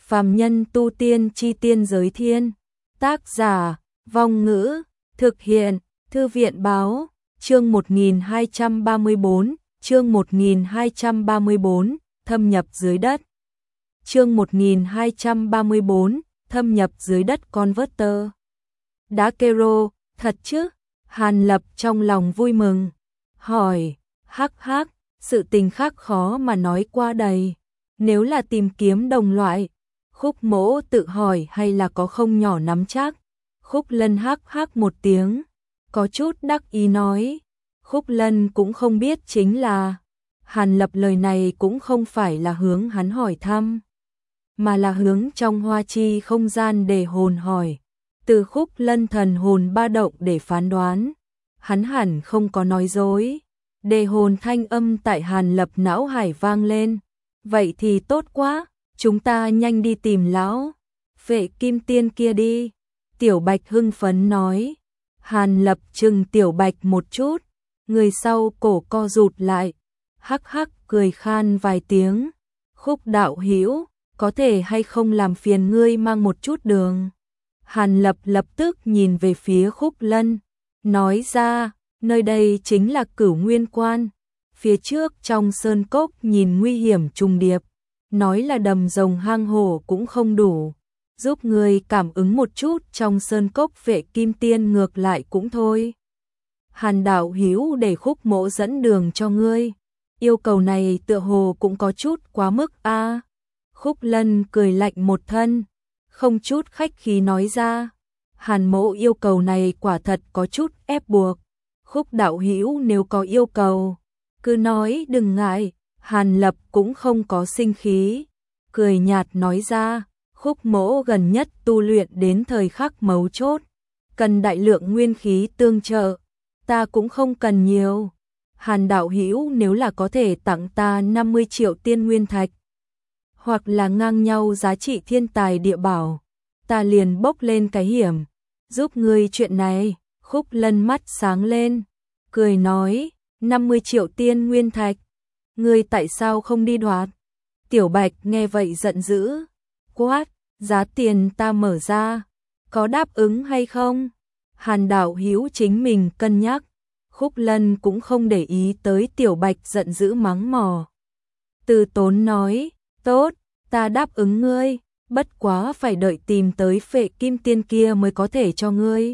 Phàm nhân tu tiên chi tiên giới thiên. Tác giả, Vong Ngữ, thực hiện, Thư viện Báo, chương 1234, chương 1234, thâm nhập dưới đất. Chương 1234, thâm nhập dưới đất Converter. Đá Kero, thật chứ? Hàn Lập trong lòng vui mừng, hỏi, hắc, sự tình khác khó mà nói qua đầy. Nếu là tìm kiếm đồng loại, Khúc Mỗ tự hỏi hay là có không nhỏ nắm chắc. Khúc Lân hắc một tiếng, có chút đắc ý nói. Khúc Lân cũng không biết chính là. Hàn Lập lời này cũng không phải là hướng hắn hỏi thăm, mà là hướng trong hoa chi không gian để hồn hỏi. Từ Khúc Lân thần hồn ba động để phán đoán, hắn hẳn không có nói dối. Đề hồn thanh âm tại Hàn Lập não hải vang lên. Vậy thì tốt quá, chúng ta nhanh đi tìm lão Vệ Kim Tiên kia đi. Tiểu Bạch hưng phấn nói. Hàn Lập trừng Tiểu Bạch một chút, người sau cổ co rụt lại, hắc cười khan vài tiếng. Khúc đạo hữu, có thể hay không làm phiền ngươi mang một chút đường? Hàn Lập lập tức nhìn về phía Khúc Lân, nói ra, nơi đây chính là Cửu Nguyên Quan. Phía trước trong sơn cốc nhìn nguy hiểm trùng điệp, nói là đầm rồng hang hổ cũng không đủ, giúp người cảm ứng một chút trong sơn cốc Vệ Kim Tiên ngược lại cũng thôi. Hàn đạo hữu để Khúc Mỗ dẫn đường cho ngươi, yêu cầu này tựa hồ cũng có chút quá mức a. Khúc Lân cười lạnh một thân, không chút khách khí nói ra, Hàn mỗ yêu cầu này quả thật có chút ép buộc. Khúc đạo hữu nếu có yêu cầu, cứ nói đừng ngại. Hàn Lập cũng không có sinh khí, cười nhạt nói ra, Khúc Mỗ gần nhất tu luyện đến thời khắc mấu chốt, cần đại lượng nguyên khí tương trợ, ta cũng không cần nhiều. Hàn đạo hữu nếu là có thể tặng ta 50 triệu tiên nguyên thạch, hoặc là ngang nhau giá trị thiên tài địa bảo, ta liền bốc lên cái hiểm, giúp ngươi chuyện này. Khúc Lân mắt sáng lên, cười nói, 50 triệu tiên nguyên thạch, ngươi tại sao không đi đoạt? Tiểu Bạch nghe vậy giận dữ, quát, giá tiền ta mở ra, có đáp ứng hay không? Hàn đạo hữu chính mình cân nhắc. Khúc Lân cũng không để ý tới Tiểu Bạch giận dữ mắng mỏ. Từ tốn nói, tốt, ta đáp ứng ngươi, bất quá phải đợi tìm tới Vệ Kim Tiên kia mới có thể cho ngươi.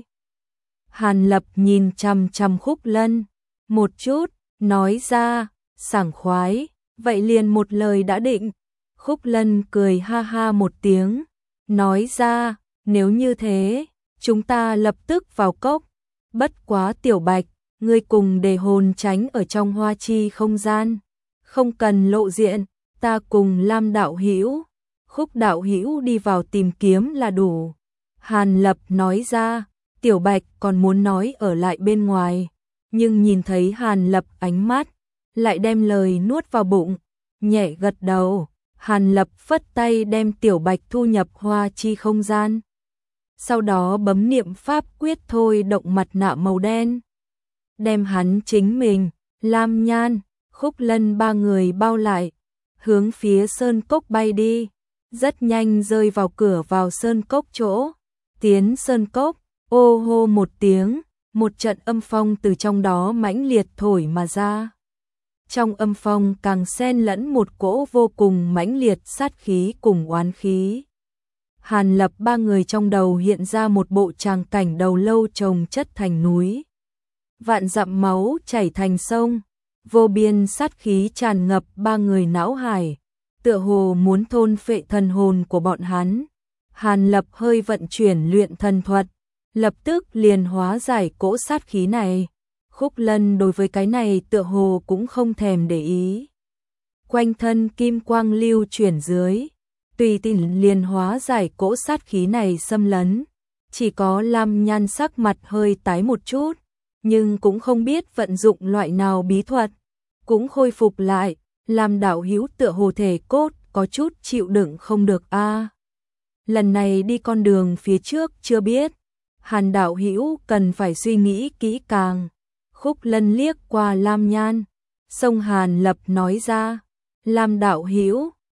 Hàn Lập nhìn chằm chằm Khúc Lân một chút, nói ra, sảng khoái, vậy liền một lời đã định. Khúc Lân cười ha ha một tiếng, nói ra, nếu như thế, chúng ta lập tức vào cốc. Bất quá Tiểu Bạch, ngươi cùng đề hồn tránh ở trong hoa chi không gian, không cần lộ diện, ta cùng Lam đạo hữu, Khúc đạo hữu đi vào tìm kiếm là đủ. Hàn Lập nói ra, Tiểu Bạch còn muốn nói ở lại bên ngoài, nhưng nhìn thấy Hàn Lập ánh mắt, lại đem lời nuốt vào bụng, nhẹ gật đầu. Hàn Lập phất tay đem Tiểu Bạch thu nhập hoa chi không gian. Sau đó bấm niệm pháp quyết thôi động mặt nạ màu đen, đem hắn chính mình, Lam Nhan, Khúc Lân ba người bao lại, hướng phía sơn cốc bay đi. Rất nhanh rơi vào cửa vào sơn cốc chỗ. Tiến sơn cốc, ô hô một tiếng, một trận âm phong từ trong đó mãnh liệt thổi mà ra. Trong âm phong càng xen lẫn một cỗ vô cùng mãnh liệt sát khí cùng oán khí. Hàn Lập ba người trong đầu hiện ra một bộ tràng cảnh đầu lâu chồng chất thành núi, vạn dặm máu chảy thành sông, vô biên sát khí tràn ngập ba người não hải, tựa hồ muốn thôn phệ thần hồn của bọn hắn. Hàn Lập hơi vận chuyển luyện thần thuật, lập tức liền hóa giải cỗ sát khí này. Khúc Lân đối với cái này tựa hồ cũng không thèm để ý. Quanh thân kim quang lưu chuyển dưới, tùy tiện liền hóa giải cỗ sát khí này xâm lấn. Chỉ có Lam Nhan sắc mặt hơi tái một chút, nhưng cũng không biết vận dụng loại nào bí thuật, cũng khôi phục lại. Lam đạo hữu tựa hồ thể cốt có chút chịu đựng không được a. Lần này đi con đường phía trước chưa biết, Hàn đạo hữu cần phải suy nghĩ kỹ càng. Khúc Lân liếc qua Lam Nhan, song Hàn Lập nói ra, Lam đạo hữu,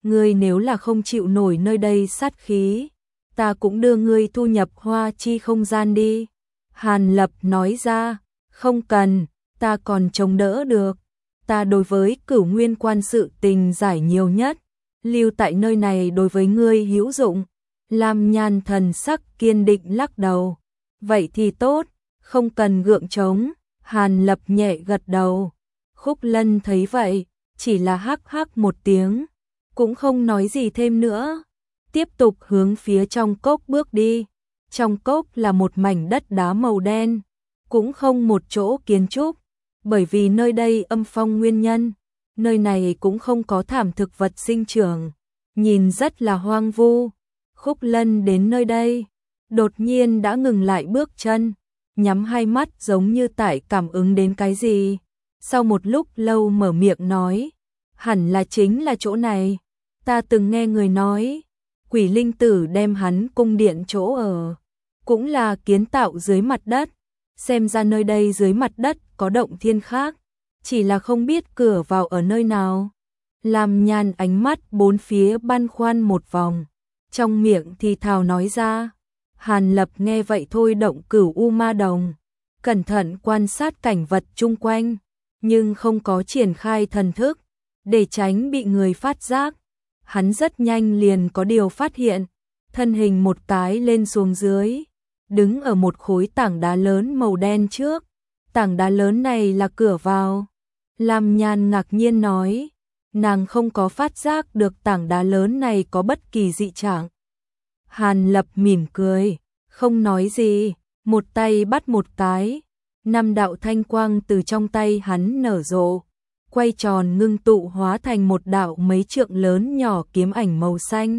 ngươi nếu là không chịu nổi nơi đây sát khí, ta cũng đưa ngươi thu nhập Hoa Chi không gian đi. Hàn Lập nói ra, không cần, ta còn chống đỡ được. Ta đối với Cửu Nguyên Quan sự tình giải nhiều nhất, lưu tại nơi này đối với ngươi hữu dụng. Lam Nhan thần sắc kiên định lắc đầu. Vậy thì tốt, không cần gượng chống. Hàn Lập nhẹ gật đầu. Khúc Lân thấy vậy, chỉ là hắc hắc một tiếng, cũng không nói gì thêm nữa. Tiếp tục hướng phía trong cốc bước đi. Trong cốc là một mảnh đất đá màu đen, cũng không một chỗ kiến trúc, bởi vì nơi đây âm phong nguyên nhân, nơi này cũng không có thảm thực vật sinh trưởng, nhìn rất là hoang vu. Khúc Lân đến nơi đây, đột nhiên đã ngừng lại bước chân, nhắm hai mắt giống như tại cảm ứng đến cái gì. Sau một lúc lâu mở miệng nói, hẳn là chính là chỗ này, ta từng nghe người nói, Quỷ Linh Tử đem hắn cung điện chỗ ở, cũng là kiến tạo dưới mặt đất, xem ra nơi đây dưới mặt đất có động thiên khác, chỉ là không biết cửa vào ở nơi nào. Lam Nhan ánh mắt bốn phía băn khoăn một vòng, trong miệng thì thào nói ra. Hàn Lập nghe vậy thôi động Cửu U Ma Đồng, cẩn thận quan sát cảnh vật chung quanh, nhưng không có triển khai thần thức, để tránh bị người phát giác. Hắn rất nhanh liền có điều phát hiện, thân hình một cái lên xuống dưới, đứng ở một khối tảng đá lớn màu đen trước. Tảng đá lớn này là cửa vào. Lam Nhan ngạc nhiên nói, nàng không có phát giác được tảng đá lớn này có bất kỳ dị trạng. Hàn Lập mỉm cười, không nói gì, một tay bắt một cái, 5 đạo thanh quang từ trong tay hắn nở rộ, quay tròn ngưng tụ hóa thành một đạo mấy trượng lớn nhỏ kiếm ảnh màu xanh.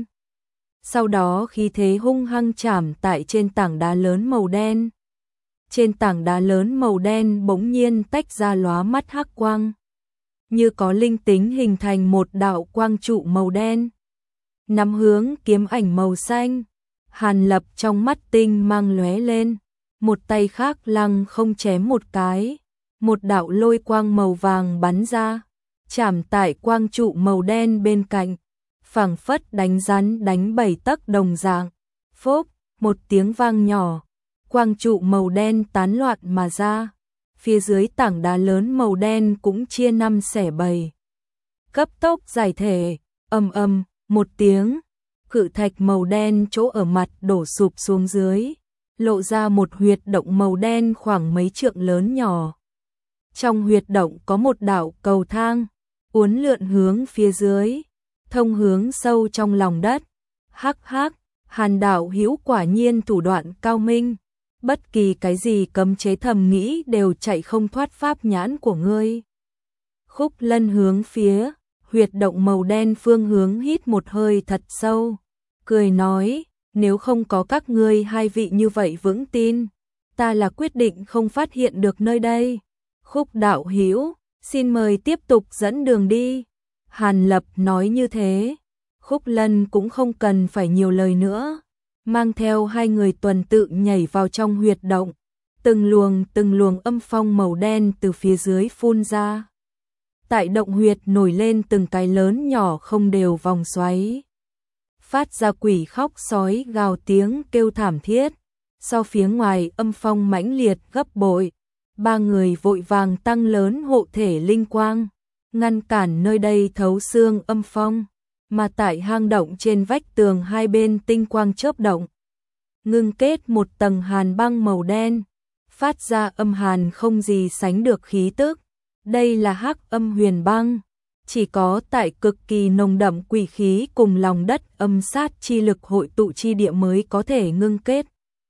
Sau đó khí thế hung hăng chạm tại trên tảng đá lớn màu đen. Trên tảng đá lớn màu đen bỗng nhiên tách ra lóa mắt hắc quang, như có linh tính hình thành một đạo quang trụ màu đen, nắm hướng kiếm ảnh màu xanh. Hàn Lập trong mắt tinh mang lóe lên, một tay khác lăng không chém một cái, một đạo lôi quang màu vàng bắn ra, chạm tại quang trụ màu đen bên cạnh, phảng phất đánh rắn đánh 7 tấc đồng dạng. Phốc, một tiếng vang nhỏ, quang trụ màu đen tán loạn mà ra, phía dưới tảng đá lớn màu đen cũng chia 5 xẻ 7. Cấp tốc giải thể, ầm ầm, một tiếng, cự thạch màu đen chỗ ở mặt đổ sụp xuống dưới, lộ ra một huyệt động màu đen khoảng mấy trượng lớn nhỏ. Trong huyệt động có một đạo cầu thang, uốn lượn hướng phía dưới, thông hướng sâu trong lòng đất. Hắc hắc, Hàn đạo hữu quả nhiên thủ đoạn cao minh, bất kỳ cái gì cấm chế thầm nghĩ đều chạy không thoát pháp nhãn của ngươi. Khúc Lân hướng phía huyệt động màu đen phương hướng hít một hơi thật sâu, cười nói, nếu không có các ngươi hai vị như vậy vững tin, ta là quyết định không phát hiện được nơi đây. Khúc đạo hữu, xin mời tiếp tục dẫn đường đi. Hàn Lập nói như thế, Khúc Lân cũng không cần phải nhiều lời nữa, mang theo hai người tuần tự nhảy vào trong huyệt động, từng luồng âm phong màu đen từ phía dưới phun ra. Tại động huyệt nổi lên từng cái lớn nhỏ không đều vòng xoáy, phát ra quỷ khóc sói gào tiếng kêu thảm thiết, so phía ngoài âm phong mãnh liệt gấp bội. Ba người vội vàng tăng lớn hộ thể linh quang, ngăn cản nơi đây thấu xương âm phong, mà tại hang động trên vách tường hai bên tinh quang chớp động, ngưng kết một tầng hàn băng màu đen, phát ra âm hàn không gì sánh được khí tức. Đây là hắc âm huyền băng, chỉ có tại cực kỳ nồng đậm quỷ khí cùng lòng đất âm sát chi lực hội tụ chi địa mới có thể ngưng kết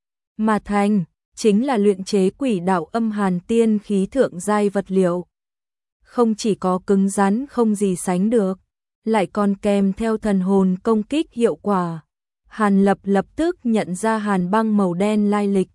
mà thành, chính là luyện chế quỷ đạo âm hàn tiên khí thượng giai vật liệu. Không chỉ có cứng rắn không gì sánh được, lại còn kèm theo thần hồn công kích hiệu quả. Hàn Lập lập tức nhận ra hàn băng màu đen lai lịch.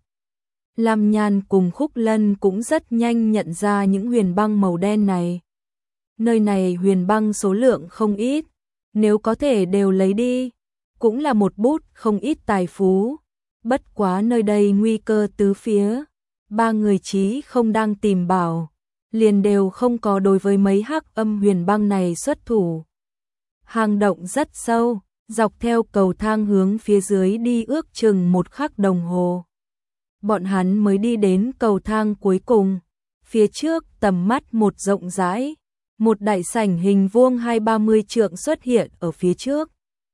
Lam Nhan cùng Khúc Lân cũng rất nhanh nhận ra những huyền băng màu đen này. Nơi này huyền băng số lượng không ít, nếu có thể đều lấy đi, cũng là một bút không ít tài phú. Bất quá nơi đây nguy cơ tứ phía, ba người chí không đang tìm bảo, liền đều không có đối với mấy hắc âm huyền băng này xuất thủ. Hang động rất sâu, dọc theo cầu thang hướng phía dưới đi ước chừng 1 khắc đồng hồ. Bọn hắn mới đi đến cầu thang cuối cùng, phía trước tầm mắt một rộng rãi, một đại sảnh hình vuông 20-30 trượng xuất hiện ở phía trước.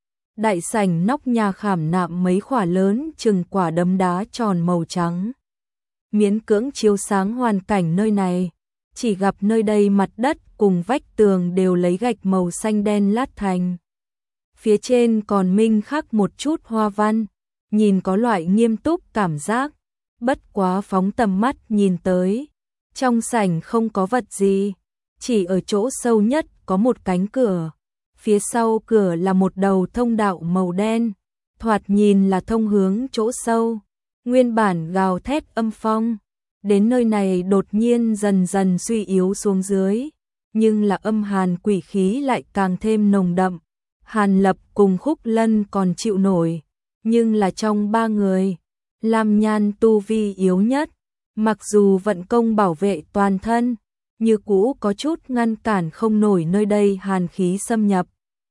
Đại sảnh nóc nhà khảm nạm mấy khỏa lớn chừng quả đấm đá tròn màu trắng. Miễn cưỡng chiếu sáng hoàn cảnh nơi này, chỉ gặp nơi đây mặt đất cùng vách tường đều lấy gạch màu xanh đen lát thành. Phía trên còn minh khắc một chút hoa văn, nhìn có loại nghiêm túc cảm giác, bất quá phóng tầm mắt nhìn tới. Trong sảnh không có vật gì, chỉ ở chỗ sâu nhất có một cánh cửa. Phía sau cửa là một đầu thông đạo màu đen, thoạt nhìn là thông hướng chỗ sâu. Nguyên bản gào thét âm phong, đến nơi này đột nhiên dần dần suy yếu xuống dưới, nhưng là âm hàn quỷ khí lại càng thêm nồng đậm. Hàn Lập cùng Khúc Lân còn chịu nổi, nhưng là trong 3 người, Lam Nhan tu vi yếu nhất, mặc dù vận công bảo vệ toàn thân, như cũ có chút ngăn cản không nổi nơi đây hàn khí xâm nhập.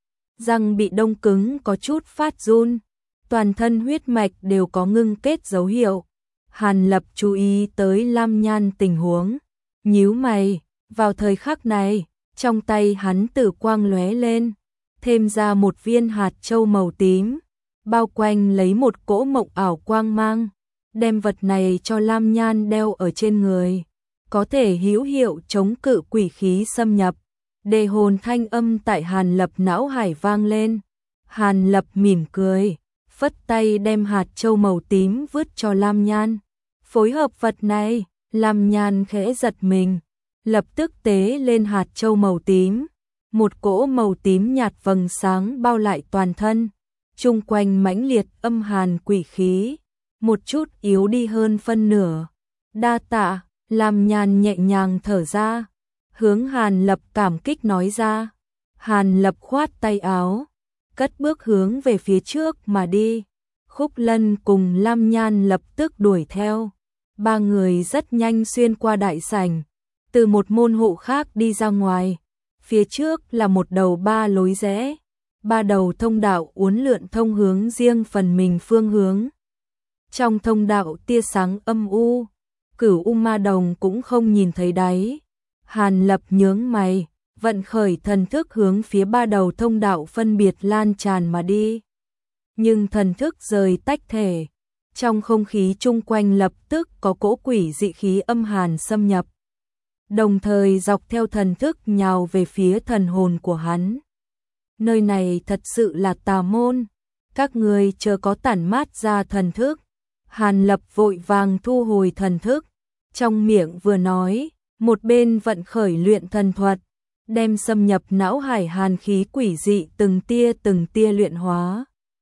Răng bị đông cứng có chút phát run, toàn thân huyết mạch đều có ngưng kết dấu hiệu. Hàn Lập chú ý tới Lam Nhan tình huống, nhíu mày, vào thời khắc này, trong tay hắn tử quang lóe lên, thêm ra một viên hạt châu màu tím, bao quanh lấy một cỗ mộng ảo quang mang, đem vật này cho Lam Nhan đeo ở trên người, có thể hữu hiệu chống cự quỷ khí xâm nhập. Đề hồn thanh âm tại Hàn Lập não hải vang lên. Hàn Lập mỉm cười, phất tay đem hạt châu màu tím vứt cho Lam Nhan. Phối hợp vật này, Lam Nhan khẽ giật mình, lập tức tế lên hạt châu màu tím. Một cỗ màu tím nhạt vầng sáng bao lại toàn thân, chung quanh mãnh liệt âm hàn quỷ khí, một chút yếu đi hơn phân nửa. Đa tạ, Lam Nhan nhẹ nhàng thở ra, hướng Hàn Lập cảm kích nói ra. Hàn Lập khoát tay áo, cất bước hướng về phía trước mà đi. Khúc Lân cùng Lam Nhan lập tức đuổi theo. 3 người rất nhanh xuyên qua đại sảnh, từ một môn hộ khác đi ra ngoài. Phía trước là một đầu 3 lối rẽ, 3 đầu thông đạo uốn lượn thông hướng riêng phần mình phương hướng. Trong thông đạo tia sáng âm u, Cửu U Ma Đồng cũng không nhìn thấy đáy. Hàn Lập nhướng mày, vận khởi thần thức hướng phía 3 đầu thông đạo phân biệt lan tràn mà đi. Nhưng thần thức rời tách thể, trong không khí chung quanh lập tức có cỗ quỷ dị khí âm hàn xâm nhập, đồng thời dọc theo thần thức nhào về phía thần hồn của hắn. Nơi này thật sự là tà môn, các người chờ có tản mát ra thần thức. Hàn Lập vội vàng thu hồi thần thức, trong miệng vừa nói, một bên vận khởi luyện thần thuật, đem xâm nhập não hải hàn khí quỷ dị từng tia luyện hóa.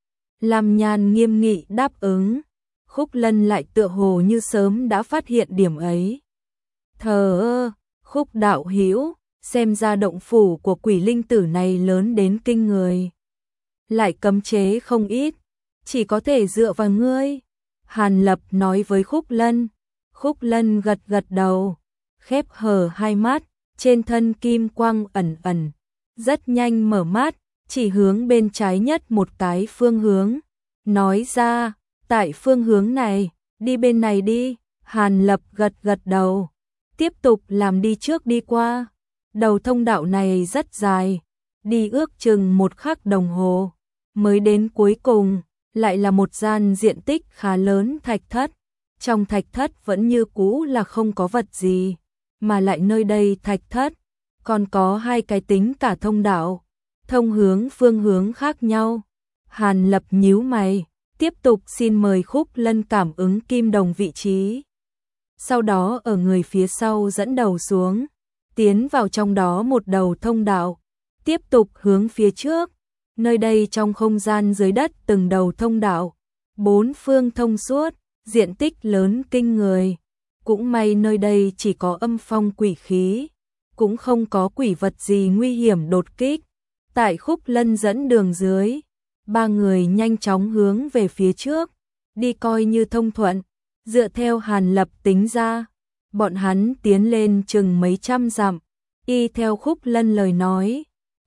Lam Nhan nghiêm nghị đáp ứng, Khúc Lân lại tựa hồ như sớm đã phát hiện điểm ấy. Thờ ơ, Khúc đạo hữu, xem ra động phủ của quỷ linh tử này lớn đến kinh người. Lại cấm chế không ít, chỉ có thể dựa vào ngươi. Hàn Lập nói với Khúc Lân. Khúc Lân gật gật đầu, khép hờ hai mắt, trên thân kim quang ẩn ẩn, rất nhanh mở mắt, chỉ hướng bên trái nhất một cái phương hướng, nói ra, tại phương hướng này, đi bên này đi. Hàn Lập gật gật đầu, tiếp tục làm đi trước đi qua. Đầu thông đạo này rất dài, đi ước chừng 1 khắc đồng hồ, mới đến cuối cùng, lại là một gian diện tích khá lớn thạch thất. Trong thạch thất vẫn như cũ là không có vật gì, mà lại nơi đây thạch thất còn có 2 cái tính cả thông đạo, thông hướng phương hướng khác nhau. Hàn Lập nhíu mày, tiếp tục xin mời Khúc Lân cảm ứng kim đồng vị trí. Sau đó ở người phía sau dẫn đầu xuống, tiến vào trong đó một đầu thông đạo, tiếp tục hướng phía trước. Nơi đây trong không gian dưới đất từng đầu thông đạo, 4 phương thông suốt, diện tích lớn kinh người. Cũng may nơi đây chỉ có âm phong quỷ khí, cũng không có quỷ vật gì nguy hiểm đột kích. Tại Khúc Lân dẫn đường dưới, 3 người nhanh chóng hướng về phía trước, đi coi như thông thuận. Dựa theo Hàn Lập tính ra, bọn hắn tiến lên chừng mấy trăm dặm, y theo Khúc Lân lời nói,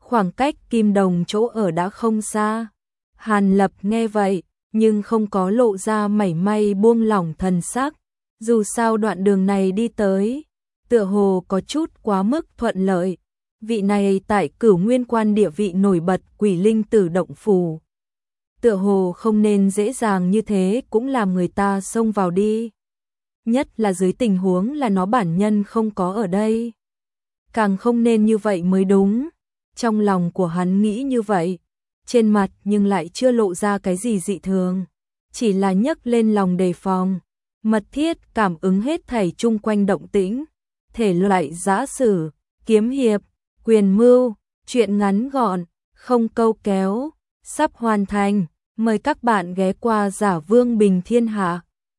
Khoảng cách Kim Đồng chỗ ở đã không xa. Hàn Lập nghe vậy, nhưng không có lộ ra mảy may buông lỏng thần sắc. Dù sao đoạn đường này đi tới, tựa hồ có chút quá mức thuận lợi. Vị này tại Cửu Nguyên Quan địa vị nổi bật Quỷ Linh Tử động phủ. Tựa hồ không nên dễ dàng như thế cũng làm người ta xông vào đi. Nhất là dưới tình huống là nó bản nhân không có ở đây. Càng không nên như vậy mới đúng. Trong lòng của hắn nghĩ như vậy, trên mặt nhưng lại chưa lộ ra cái gì dị thường. Chỉ là nhấc lên lòng đề phòng, mật thiết cảm ứng hết thảy chung quanh động tĩnh. Thể loại giã sử, kiếm hiệp, quyền mưu, truyện ngắn gọn, không câu kéo, sắp hoàn thành. Mời các bạn ghé qua Giả Vương Bình Thiên Hạ.